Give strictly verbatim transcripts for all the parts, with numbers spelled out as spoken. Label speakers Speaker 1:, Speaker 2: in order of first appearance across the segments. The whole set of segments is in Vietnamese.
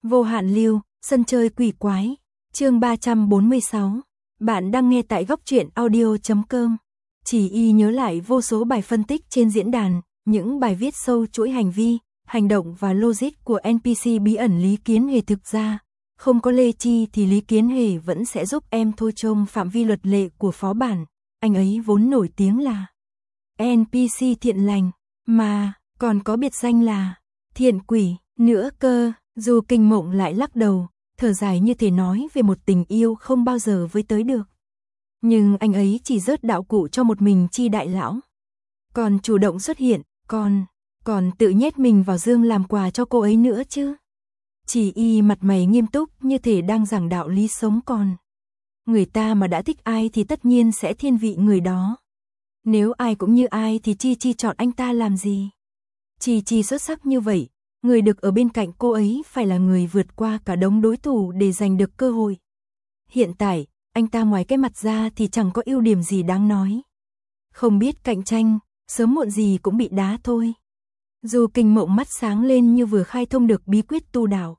Speaker 1: Vô hạn lưu, sân chơi quỷ quái, chương ba trăm bốn mươi sáu. Bạn đang nghe tại góc truyện audio chấm com. Chỉ y nhớ lại vô số bài phân tích trên diễn đàn, những bài viết sâu chuỗi hành vi, hành động và logic của en pê xê bí ẩn Lý Kiến Hề. Thực ra, không có Lê Chi thì Lý Kiến Hề vẫn sẽ giúp em thôi trong phạm vi luật lệ của phó bản. Anh ấy vốn nổi tiếng là en pê xê thiện lành, mà còn có biệt danh là thiện quỷ nữa cơ. Dù Kinh Mộng lại lắc đầu, thở dài như thể nói về một tình yêu không bao giờ với tới được. Nhưng anh ấy chỉ rớt đạo cụ cho một mình Chi đại lão. Còn chủ động xuất hiện, còn, còn tự nhét mình vào dương làm quà cho cô ấy nữa chứ. Chỉ y mặt mày nghiêm túc như thể đang giảng đạo lý sống còn. Người ta mà đã thích ai thì tất nhiên sẽ thiên vị người đó. Nếu ai cũng như ai thì Chi Chi chọn anh ta làm gì? Chi Chi xuất sắc như vậy, người được ở bên cạnh cô ấy phải là người vượt qua cả đống đối thủ để giành được cơ hội. Hiện tại, anh ta ngoài cái mặt ra thì chẳng có ưu điểm gì đáng nói. Không biết cạnh tranh, sớm muộn gì cũng bị đá thôi. Dù Kinh Mộng mắt sáng lên như vừa khai thông được bí quyết tu đạo.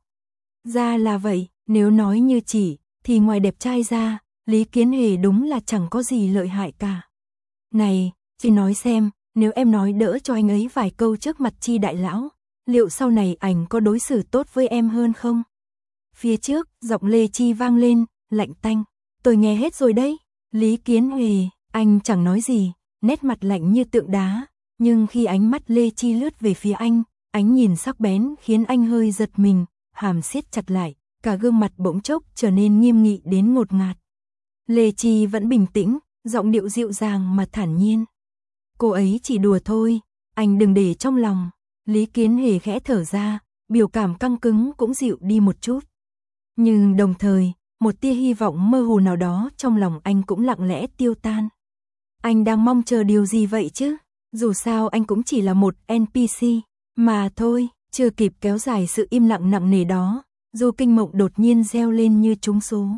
Speaker 1: Ra là vậy, nếu nói như chỉ, thì ngoài đẹp trai ra, Lý Kiến Hề đúng là chẳng có gì lợi hại cả. Này, chị nói xem, nếu em nói đỡ cho anh ấy vài câu trước mặt Chi đại lão, liệu sau này ảnh có đối xử tốt với em hơn không? Phía trước, giọng Lê Chi vang lên, lạnh tanh. Tôi nghe hết rồi đấy. Lý Kiến Hề, anh chẳng nói gì, nét mặt lạnh như tượng đá. Nhưng khi ánh mắt Lê Chi lướt về phía anh, ánh nhìn sắc bén khiến anh hơi giật mình, hàm siết chặt lại, cả gương mặt bỗng chốc trở nên nghiêm nghị đến ngột ngạt. Lê Chi vẫn bình tĩnh, giọng điệu dịu dàng mà thản nhiên. Cô ấy chỉ đùa thôi, anh đừng để trong lòng. Lý Kiến Hề khẽ thở ra, biểu cảm căng cứng cũng dịu đi một chút. Nhưng đồng thời, một tia hy vọng mơ hồ nào đó trong lòng anh cũng lặng lẽ tiêu tan. Anh đang mong chờ điều gì vậy chứ? Dù sao anh cũng chỉ là một en pê xê, mà thôi, chưa kịp kéo dài sự im lặng nặng nề đó, dù Kinh Mộng đột nhiên reo lên như trúng số.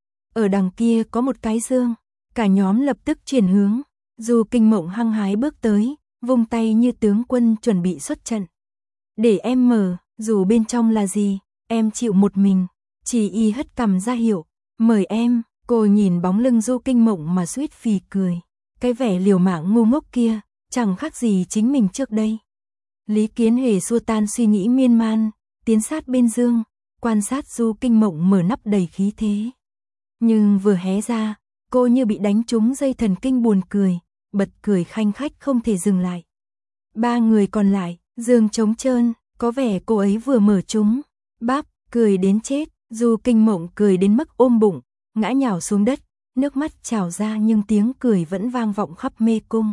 Speaker 1: Ở đằng kia có một cái dương, cả nhóm lập tức chuyển hướng, dù Kinh Mộng hăng hái bước tới, vung tay như tướng quân chuẩn bị xuất trận. Để em mở, dù bên trong là gì, em chịu một mình. Chỉ y hất cằm ra hiệu, mời em. Cô nhìn bóng lưng Du Kinh Mộng mà suýt phì cười. Cái vẻ liều mạng ngu ngốc kia, chẳng khác gì chính mình trước đây. Lý Kiến Hề xua tan suy nghĩ miên man, tiến sát bên dương, quan sát Du Kinh Mộng mở nắp đầy khí thế. Nhưng vừa hé ra, cô như bị đánh trúng dây thần kinh buồn cười, bật cười khanh khách không thể dừng lại. Ba người còn lại, dương trống trơn, có vẻ cô ấy vừa mở chúng, bắp, cười đến chết. Du Kinh Mộng cười đến mức ôm bụng, ngã nhào xuống đất, nước mắt trào ra nhưng tiếng cười vẫn vang vọng khắp mê cung.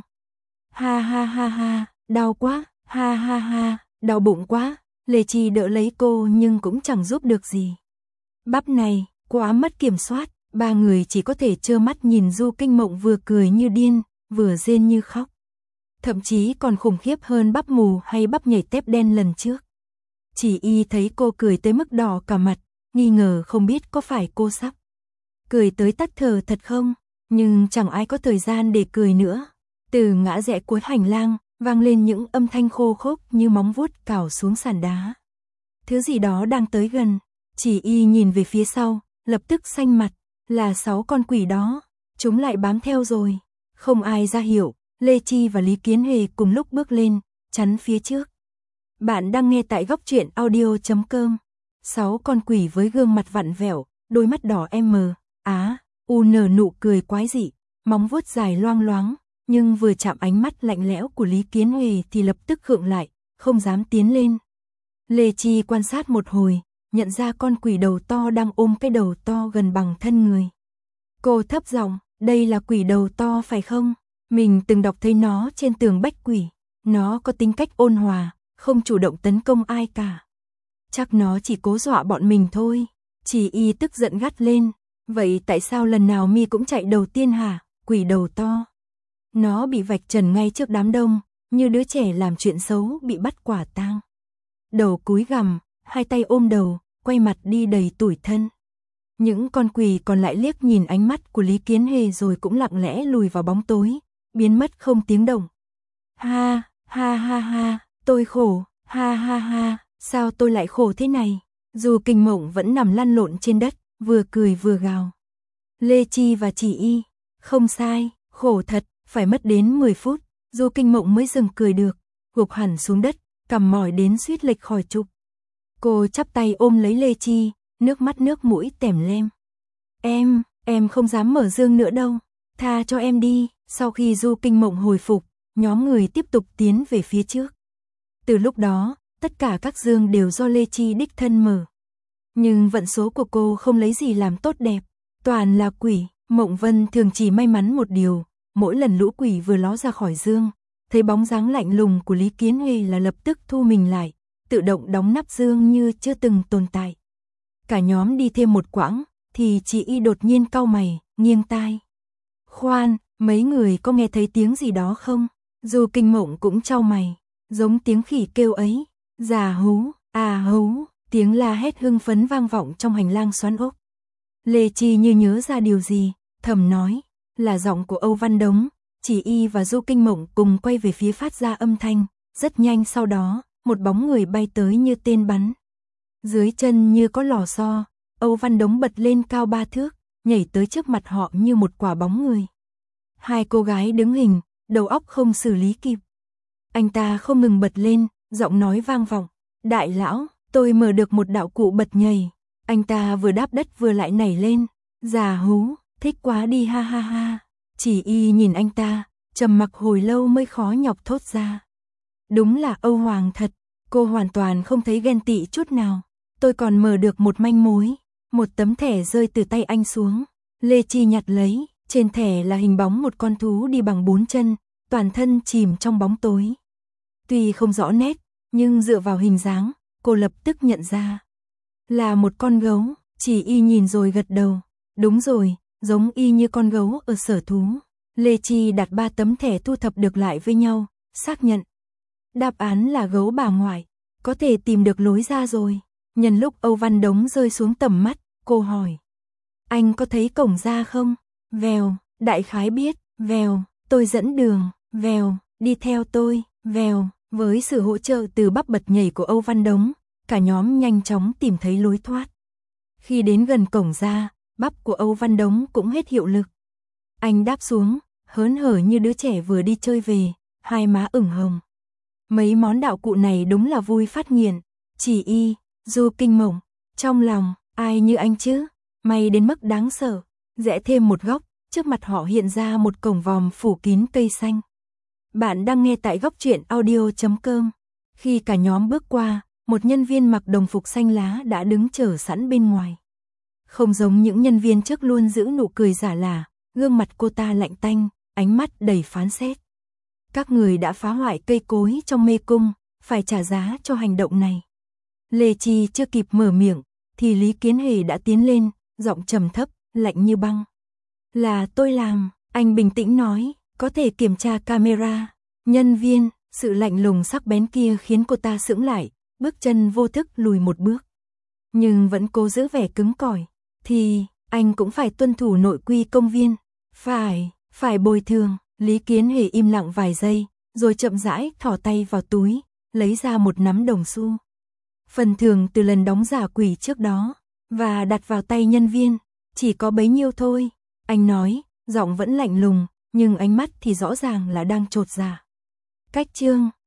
Speaker 1: Ha ha ha ha, đau quá, ha ha ha, đau bụng quá. Lê Chi đỡ lấy cô nhưng cũng chẳng giúp được gì. Bắp này, quá mất kiểm soát, ba người chỉ có thể trơ mắt nhìn Du Kinh Mộng vừa cười như điên, vừa rên như khóc. Thậm chí còn khủng khiếp hơn bắp mù hay bắp nhảy tép đen lần trước. Chỉ y thấy cô cười tới mức đỏ cả mặt, nghi ngờ không biết có phải cô sắp cười tới tắt thở thật không, nhưng chẳng ai có thời gian để cười nữa. Từ ngã rẽ cuối hành lang, vang lên những âm thanh khô khốc như móng vuốt cào xuống sàn đá. Thứ gì đó đang tới gần, chỉ y nhìn về phía sau, lập tức xanh mặt, là sáu con quỷ đó, chúng lại bám theo rồi. Không ai ra hiệu, Lê Chi và Lý Kiến Hề cùng lúc bước lên, chắn phía trước. Bạn đang nghe tại góc truyện audio chấm com. Sáu con quỷ với gương mặt vặn vẹo, đôi mắt đỏ em mờ, á, u nở nụ cười quái dị, móng vuốt dài loang loáng, nhưng vừa chạm ánh mắt lạnh lẽo của Lý Kiến Hề thì lập tức khựng lại, không dám tiến lên. Lê Chi quan sát một hồi, nhận ra con quỷ đầu to đang ôm cái đầu to gần bằng thân người. Cô thấp giọng, đây là quỷ đầu to phải không? Mình từng đọc thấy nó trên tường bách quỷ, nó có tính cách ôn hòa, không chủ động tấn công ai cả. Chắc nó chỉ cố dọa bọn mình thôi. Chỉ y tức giận gắt lên. Vậy tại sao lần nào mi cũng chạy đầu tiên hả, quỷ đầu to? Nó bị vạch trần ngay trước đám đông, như đứa trẻ làm chuyện xấu bị bắt quả tang. Đầu cúi gằm, hai tay ôm đầu, quay mặt đi đầy tủi thân. Những con quỷ còn lại liếc nhìn ánh mắt của Lý Kiến Hề rồi cũng lặng lẽ lùi vào bóng tối, biến mất không tiếng động. Ha, ha ha ha, tôi khổ, ha ha ha. Sao tôi lại khổ thế này? Du Kinh Mộng vẫn nằm lăn lộn trên đất, vừa cười vừa gào. Lê Chi và Chỉ Y, không sai, khổ thật, phải mất đến mười phút, Du Kinh Mộng mới dừng cười được, gục hẳn xuống đất, cằm mỏi đến suýt lệch khỏi trục. Cô chắp tay ôm lấy Lê Chi, nước mắt nước mũi tèm lem. Em, em không dám mở dương nữa đâu, tha cho em đi. Sau khi Du Kinh Mộng hồi phục, nhóm người tiếp tục tiến về phía trước. Từ lúc đó, tất cả các dương đều do Lê Chi đích thân mở. Nhưng vận số của cô không lấy gì làm tốt đẹp, toàn là quỷ. Mộng Vân thường chỉ may mắn một điều, mỗi lần lũ quỷ vừa ló ra khỏi dương, thấy bóng dáng lạnh lùng của Lý Kiến Huệ là lập tức thu mình lại, tự động đóng nắp dương như chưa từng tồn tại. Cả nhóm đi thêm một quãng, thì chị Y đột nhiên cau mày, nghiêng tai. Khoan, mấy người có nghe thấy tiếng gì đó không? Du Kinh Mộng cũng chau mày, giống tiếng khỉ kêu ấy. Già hú, à hú, tiếng la hét hưng phấn vang vọng trong hành lang xoắn ốc. Lê Chi như nhớ ra điều gì, thầm nói, là giọng của Âu Văn Đống. Chỉ Y và Du Kinh Mộng cùng quay về phía phát ra âm thanh, rất nhanh sau đó, một bóng người bay tới như tên bắn. Dưới chân như có lò xo, Âu Văn Đống bật lên cao ba thước, nhảy tới trước mặt họ như một quả bóng người. Hai cô gái đứng hình, đầu óc không xử lý kịp. Anh ta không ngừng bật lên, giọng nói vang vọng. Đại lão, tôi mở được một đạo cụ bật nhảy. Anh ta vừa đáp đất vừa lại nảy lên. Già hú, thích quá đi ha ha ha. Chỉ Y nhìn anh ta, trầm mặc hồi lâu mới khó nhọc thốt ra. Đúng là Âu Hoàng thật, cô hoàn toàn không thấy ghen tị chút nào. Tôi còn mở được một manh mối. Một tấm thẻ rơi từ tay anh xuống. Lê Chi nhặt lấy, trên thẻ là hình bóng một con thú đi bằng bốn chân, toàn thân chìm trong bóng tối. Tuy không rõ nét, nhưng dựa vào hình dáng, cô lập tức nhận ra. Là một con gấu, Chỉ Y nhìn rồi gật đầu. Đúng rồi, giống y như con gấu ở sở thú. Lê Chi đặt ba tấm thẻ thu thập được lại với nhau, xác nhận. Đáp án là gấu bà ngoại, có thể tìm được lối ra rồi. Nhân lúc Âu Văn Đống rơi xuống tầm mắt, cô hỏi. Anh có thấy cổng ra không? Vèo, đại khái biết, vèo, tôi dẫn đường, vèo, đi theo tôi, vèo. Với sự hỗ trợ từ bắp bật nhảy của Âu Văn Đống, cả nhóm nhanh chóng tìm thấy lối thoát. Khi đến gần cổng ra, bắp của Âu Văn Đống cũng hết hiệu lực. Anh đáp xuống, hớn hở như đứa trẻ vừa đi chơi về, hai má ửng hồng. Mấy món đạo cụ này đúng là vui phát nghiện. Chỉ Y, Du Kinh Mộng, trong lòng, ai như anh chứ? May đến mức đáng sợ. Rẽ thêm một góc, trước mặt họ hiện ra một cổng vòm phủ kín cây xanh. Bạn đang nghe tại góc truyện audio chấm com. Khi cả nhóm bước qua, một nhân viên mặc đồng phục xanh lá đã đứng chờ sẵn bên ngoài. Không giống những nhân viên trước luôn giữ nụ cười giả lả, gương mặt cô ta lạnh tanh, ánh mắt đầy phán xét. Các người đã phá hoại cây cối trong mê cung, phải trả giá cho hành động này. Lê Chi chưa kịp mở miệng, thì Lý Kiến Hề đã tiến lên, giọng trầm thấp, lạnh như băng. Là tôi làm, anh bình tĩnh nói, có thể kiểm tra camera. Nhân viên, sự lạnh lùng sắc bén kia khiến cô ta sững lại, bước chân vô thức lùi một bước. Nhưng vẫn cố giữ vẻ cứng cỏi. Thì, anh cũng phải tuân thủ nội quy công viên. Phải, phải bồi thường. Lý Kiến Hề im lặng vài giây, rồi chậm rãi thò tay vào túi, lấy ra một nắm đồng xu. Phần thưởng từ lần đóng giả quỷ trước đó, và đặt vào tay nhân viên. Chỉ có bấy nhiêu thôi. Anh nói, giọng vẫn lạnh lùng, nhưng ánh mắt thì rõ ràng là đang chột dạ. Cách chương